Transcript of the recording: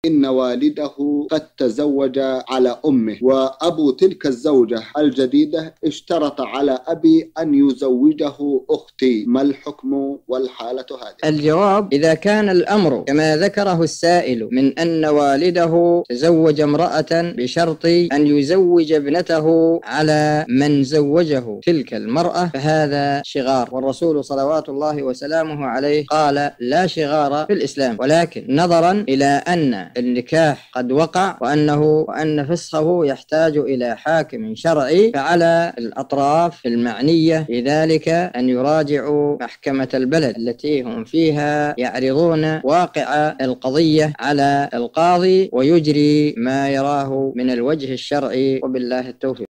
إن والده قد تزوج على أمه، وأبو تلك الزوجة الجديدة اشترط على أبي أن يزوجه أختي، ما الحكم والحالة هذه؟ الجواب: إذا كان الأمر كما ذكره السائل من أن والده تزوج امرأة بشرط أن يزوج ابنته على من زوجه تلك المرأة فهذا شغار، والرسول صلوات الله وسلامه عليه قال: لا شغار في الإسلام. ولكن نظرا إلى أن النكاح قد وقع وأن فسخه يحتاج إلى حاكم شرعي، فعلى الأطراف المعنية في ذلك أن يراجعوا محكمة البلد التي هم فيها، يعرضون واقع القضية على القاضي ويجري ما يراه من الوجه الشرعي، وبالله التوفيق.